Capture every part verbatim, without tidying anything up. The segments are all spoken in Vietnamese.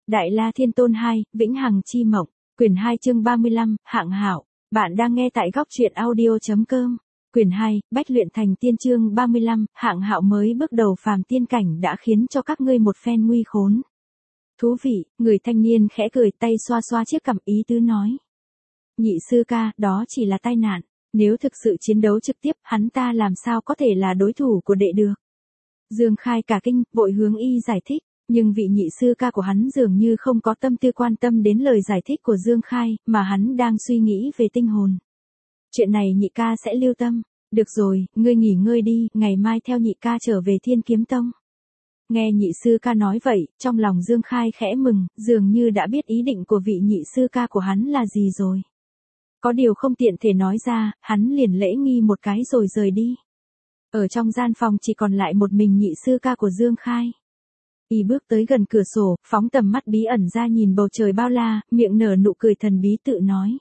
Đại La Thiên Tôn hai, Vĩnh Hằng Chi Mộng, quyển hai chương ba mươi lăm, Hạng Hạo. Bạn đang nghe tại góc truyện audio.com. Quyển hai, Bách luyện thành tiên chương ba mươi lăm, Hạng Hạo mới bước đầu phàm tiên cảnh đã khiến cho các ngươi một phen nguy khốn. Thú vị, người thanh niên khẽ cười, tay xoa xoa chiếc cằm, ý tứ nói. Nhị sư ca, đó chỉ là tai nạn, nếu thực sự chiến đấu trực tiếp, hắn ta làm sao có thể là đối thủ của đệ được. Dương Khai cả kinh, vội hướng y giải thích. Nhưng vị nhị sư ca của hắn dường như không có tâm tư quan tâm đến lời giải thích của Dương Khai, mà hắn đang suy nghĩ về tinh hồn. Chuyện này nhị ca sẽ lưu tâm. Được rồi, ngươi nghỉ ngơi đi, ngày mai theo nhị ca trở về Thiên Kiếm Tông. Nghe nhị sư ca nói vậy, trong lòng Dương Khai khẽ mừng, dường như đã biết ý định của vị nhị sư ca của hắn là gì rồi. Có điều không tiện thể nói ra, hắn liền lễ nghi một cái rồi rời đi. Ở trong gian phòng chỉ còn lại một mình nhị sư ca của Dương Khai. Y bước tới gần cửa sổ, phóng tầm mắt bí ẩn ra nhìn bầu trời bao la, miệng nở nụ cười thần bí tự nói.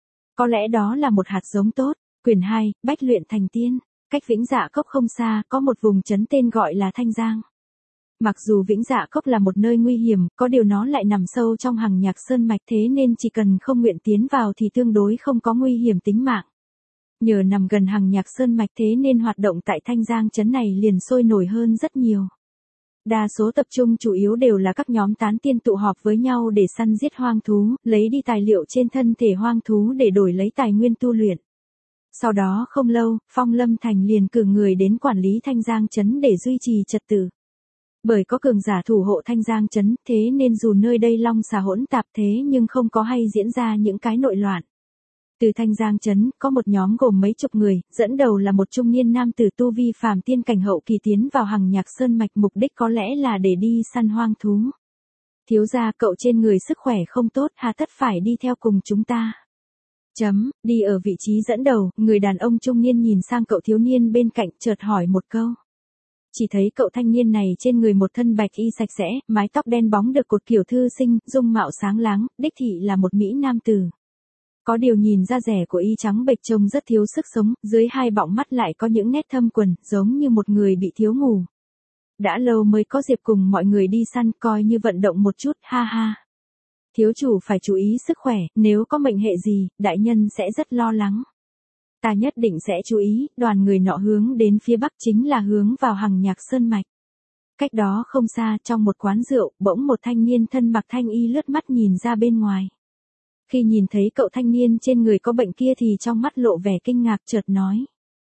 Có lẽ đó là một hạt giống tốt. Quyển hai, Bách luyện thành tiên. Cách Vĩnh Dạ Cốc không xa, có một vùng trấn tên gọi là Thanh Giang. Mặc dù Vĩnh Dạ Cốc là một nơi nguy hiểm, có điều nó lại nằm sâu trong hằng nhạc sơn mạch, thế nên chỉ cần không nguyện tiến vào thì tương đối không có nguy hiểm tính mạng. Nhờ nằm gần hằng nhạc sơn mạch thế nên hoạt động tại Thanh Giang trấn này liền sôi nổi hơn rất nhiều. Đa số tập trung chủ yếu đều là các nhóm tán tiên tụ họp với nhau để săn giết hoang thú, lấy đi tài liệu trên thân thể hoang thú để đổi lấy tài nguyên tu luyện. Sau đó không lâu, Phong Lâm Thành liền cử người đến quản lý Thanh Giang trấn để duy trì trật tự. Bởi có cường giả thủ hộ Thanh Giang trấn, thế nên dù nơi đây long xà hỗn tạp thế nhưng không có hay diễn ra những cái nội loạn. Từ Thanh Giang trấn, có một nhóm gồm mấy chục người, dẫn đầu là một trung niên nam tử tu vi phàm tiên cảnh hậu kỳ tiến vào hằng nhạc sơn mạch, mục đích có lẽ là để đi săn hoang thú. Thiếu gia, cậu trên người sức khỏe không tốt, hà tất phải đi theo cùng chúng ta. Chấm, đi ở vị trí dẫn đầu, người đàn ông trung niên nhìn sang cậu thiếu niên bên cạnh, chợt hỏi một câu. Chỉ thấy cậu thanh niên này trên người một thân bạch y sạch sẽ, mái tóc đen bóng được cột kiểu thư sinh, dung mạo sáng láng, đích thị là một mỹ nam tử. Có điều nhìn da rẻ của y trắng bệch trông rất thiếu sức sống, dưới hai bọng mắt lại có những nét thâm quầng, giống như một người bị thiếu ngủ. Đã lâu mới có dịp cùng mọi người đi săn, coi như vận động một chút, ha ha. Thiếu chủ phải chú ý sức khỏe, nếu có mệnh hệ gì, đại nhân sẽ rất lo lắng. Ta nhất định sẽ chú ý. Đoàn người nọ hướng đến phía bắc, chính là hướng vào hằng nhạc sơn mạch. Cách đó không xa, trong một quán rượu, bỗng một thanh niên thân mặc thanh y lướt mắt nhìn ra bên ngoài. Khi nhìn thấy cậu thanh niên trên người có bệnh kia thì trong mắt lộ vẻ kinh ngạc, chợt nói.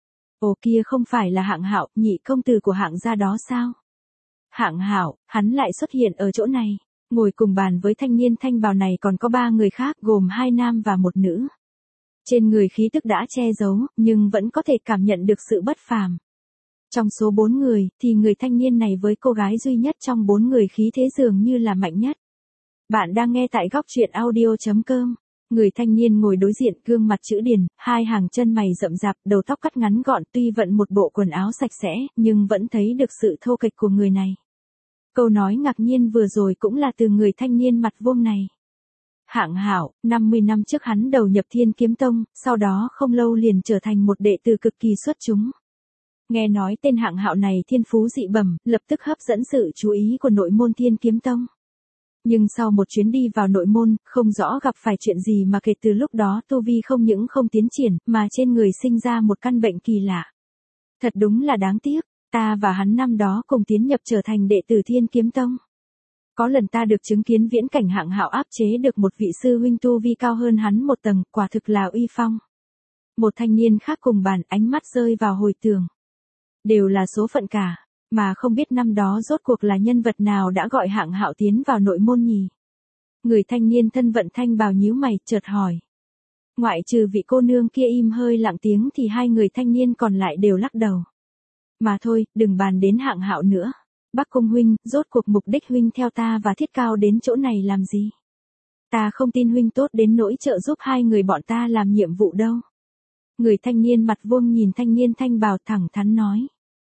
Ồ, kia không phải là Hạng Hạo, nhị công tử của Hạng gia đó sao? Hạng Hạo, hắn lại xuất hiện ở chỗ này. Ngồi cùng bàn với thanh niên thanh bào này còn có ba người khác, gồm hai nam và một nữ. Trên người khí tức đã che giấu, nhưng vẫn có thể cảm nhận được sự bất phàm. Trong số bốn người, thì người thanh niên này với cô gái duy nhất trong bốn người khí thế dường như là mạnh nhất. Bạn đang nghe tại góc truyện audio.com. Người thanh niên ngồi đối diện, gương mặt chữ điền, hai hàng chân mày rậm rạp, đầu tóc cắt ngắn gọn, tuy vận một bộ quần áo sạch sẽ, nhưng vẫn thấy được sự thô kệch của người này. Câu nói ngạc nhiên vừa rồi cũng là từ người thanh niên mặt vuông này. Hạng Hạo, năm mươi năm trước hắn đầu nhập Thiên Kiếm Tông, sau đó không lâu liền trở thành một đệ tử cực kỳ xuất chúng. Nghe nói tên Hạng Hạo này thiên phú dị bẩm, lập tức hấp dẫn sự chú ý của nội môn Thiên Kiếm Tông. Nhưng sau một chuyến đi vào nội môn, không rõ gặp phải chuyện gì mà kể từ lúc đó tu vi không những không tiến triển, mà trên người sinh ra một căn bệnh kỳ lạ. Thật đúng là đáng tiếc, ta và hắn năm đó cùng tiến nhập trở thành đệ tử Thiên Kiếm Tông. Có lần ta được chứng kiến viễn cảnh Hạng Hạo áp chế được một vị sư huynh tu vi cao hơn hắn một tầng, quả thực là uy phong. Một thanh niên khác cùng bàn, ánh mắt rơi vào hồi tưởng. Đều là số phận cả. Mà không biết năm đó rốt cuộc là nhân vật nào đã gọi Hạng Hạo tiến vào nội môn nhỉ? Người thanh niên thân vận thanh bào nhíu mày, chợt hỏi. Ngoại trừ vị cô nương kia im hơi lặng tiếng thì hai người thanh niên còn lại đều lắc đầu. Mà thôi, đừng bàn đến Hạng Hạo nữa. Bắc Cung huynh, rốt cuộc mục đích huynh theo ta và Thiết Cao đến chỗ này làm gì? Ta không tin huynh tốt đến nỗi trợ giúp hai người bọn ta làm nhiệm vụ đâu. Người thanh niên mặt vuông nhìn thanh niên thanh bào thẳng thắn nói.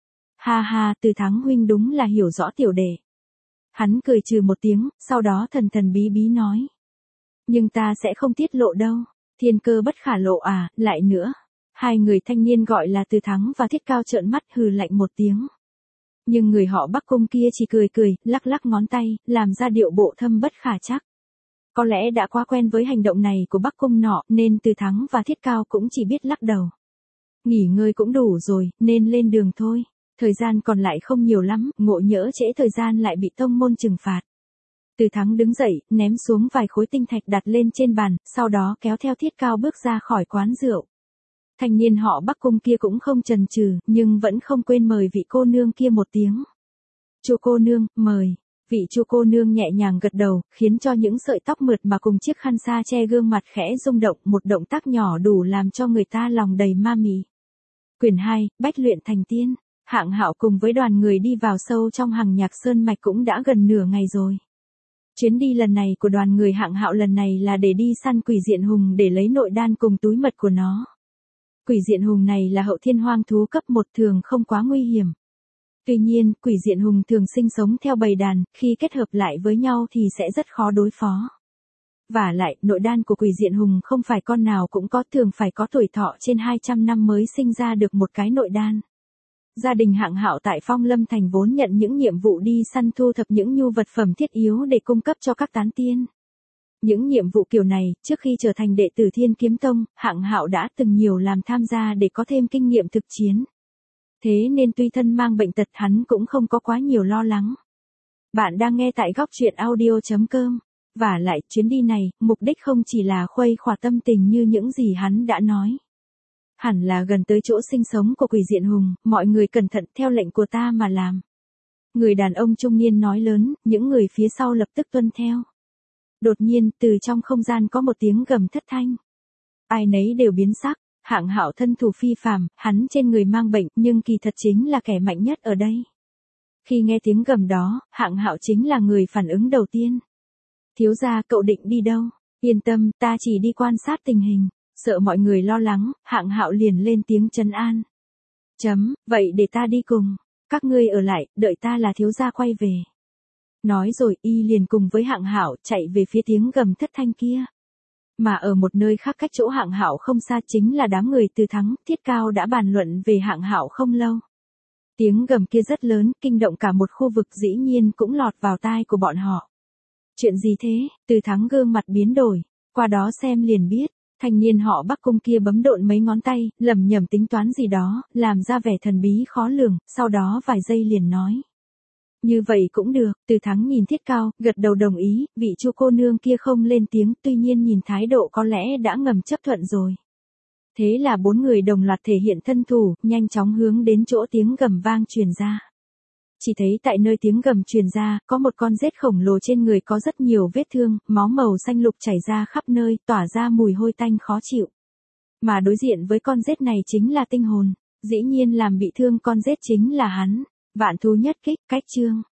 Ha ha, Từ Thắng huynh đúng là hiểu rõ tiểu đệ. Hắn cười trừ một tiếng, sau đó thần thần bí bí nói. Nhưng ta sẽ không tiết lộ đâu, thiên cơ bất khả lộ à, lại nữa. Hai người thanh niên gọi là Từ Thắng và Thiết Cao trợn mắt hừ lạnh một tiếng. Nhưng người họ Bắc Cung kia chỉ cười cười, lắc lắc ngón tay, làm ra điệu bộ thâm bất khả trắc. Có lẽ đã quá quen với hành động này của Bắc Cung nọ, nên Từ Thắng và Thiết Cao cũng chỉ biết lắc đầu. Nghỉ ngơi cũng đủ rồi, nên lên đường thôi. Thời gian còn lại không nhiều lắm, ngộ nhỡ trễ thời gian lại bị tông môn trừng phạt. Từ Thắng đứng dậy, ném xuống vài khối tinh thạch đặt lên trên bàn, sau đó kéo theo Thiết Cao bước ra khỏi quán rượu. Thanh niên họ Bắc Cung kia cũng không chần chừ, nhưng vẫn không quên mời vị cô nương kia một tiếng. Chu cô nương, mời. Vị chu cô nương nhẹ nhàng gật đầu, khiến cho những sợi tóc mượt mà cùng chiếc khăn sa che gương mặt khẽ rung động, một động tác nhỏ đủ làm cho người ta lòng đầy ma mị. Quyển hai, Bách luyện thành tiên. Hạng Hạo cùng với đoàn người đi vào sâu trong hằng nhạc sơn mạch cũng đã gần nửa ngày rồi. Chuyến đi lần này của đoàn người Hạng Hạo lần này là để đi săn quỷ diện hùng để lấy nội đan cùng túi mật của nó. Quỷ diện hùng này là hậu thiên hoang thú cấp một thường không quá nguy hiểm. Tuy nhiên, quỷ diện hùng thường sinh sống theo bầy đàn, khi kết hợp lại với nhau thì sẽ rất khó đối phó. Vả lại, nội đan của quỷ diện hùng không phải con nào cũng có, thường phải có tuổi thọ trên hai trăm năm mới sinh ra được một cái nội đan. Gia đình Hạng Hạo tại Phong Lâm Thành vốn nhận những nhiệm vụ đi săn thu thập những nhu vật phẩm thiết yếu để cung cấp cho các tán tiên. Những nhiệm vụ kiểu này, trước khi trở thành đệ tử Thiên Kiếm Tông, Hạng Hạo đã từng nhiều làm tham gia để có thêm kinh nghiệm thực chiến. Thế nên tuy thân mang bệnh tật hắn cũng không có quá nhiều lo lắng. Bạn đang nghe tại góc truyện audio chấm com. Vả lại, chuyến đi này, mục đích không chỉ là khuây khỏa tâm tình như những gì hắn đã nói. Hẳn là gần tới chỗ sinh sống của quỷ diện hùng, mọi người cẩn thận theo lệnh của ta mà làm. Người đàn ông trung niên nói lớn, những người phía sau lập tức tuân theo. Đột nhiên, từ trong không gian có một tiếng gầm thất thanh. Ai nấy đều biến sắc, Hạng Hạo thân thủ phi phàm, hắn trên người mang bệnh, nhưng kỳ thật chính là kẻ mạnh nhất ở đây. Khi nghe tiếng gầm đó, Hạng Hạo chính là người phản ứng đầu tiên. Thiếu gia, cậu định đi đâu? Yên tâm, ta chỉ đi quan sát tình hình. Sợ mọi người lo lắng, Hạng Hạo liền lên tiếng trấn an. Chấm, vậy để ta đi cùng. Các ngươi ở lại, đợi ta là thiếu gia quay về. Nói rồi y liền cùng với Hạng Hạo chạy về phía tiếng gầm thất thanh kia. Mà ở một nơi khác cách chỗ Hạng Hạo không xa chính là đám người Từ Thắng, Thiết Cao đã bàn luận về Hạng Hạo không lâu. Tiếng gầm kia rất lớn, kinh động cả một khu vực, dĩ nhiên cũng lọt vào tai của bọn họ. Chuyện gì thế? Từ Thắng gương mặt biến đổi, qua đó xem liền biết. Thanh niên họ Bắc Cung kia bấm độn mấy ngón tay, lẩm nhẩm tính toán gì đó, làm ra vẻ thần bí khó lường, sau đó vài giây liền nói. Như vậy cũng được. Từ Thắng nhìn Thiết Cao, gật đầu đồng ý, vị chu cô nương kia không lên tiếng, tuy nhiên nhìn thái độ có lẽ đã ngầm chấp thuận rồi. Thế là bốn người đồng loạt thể hiện thân thủ, nhanh chóng hướng đến chỗ tiếng gầm vang truyền ra. Chỉ thấy tại nơi tiếng gầm truyền ra, có một con rết khổng lồ trên người có rất nhiều vết thương, máu màu xanh lục chảy ra khắp nơi, tỏa ra mùi hôi tanh khó chịu. Mà đối diện với con rết này chính là tinh hồn, dĩ nhiên làm bị thương con rết chính là hắn. Vạn thú nhất kích, cách chương.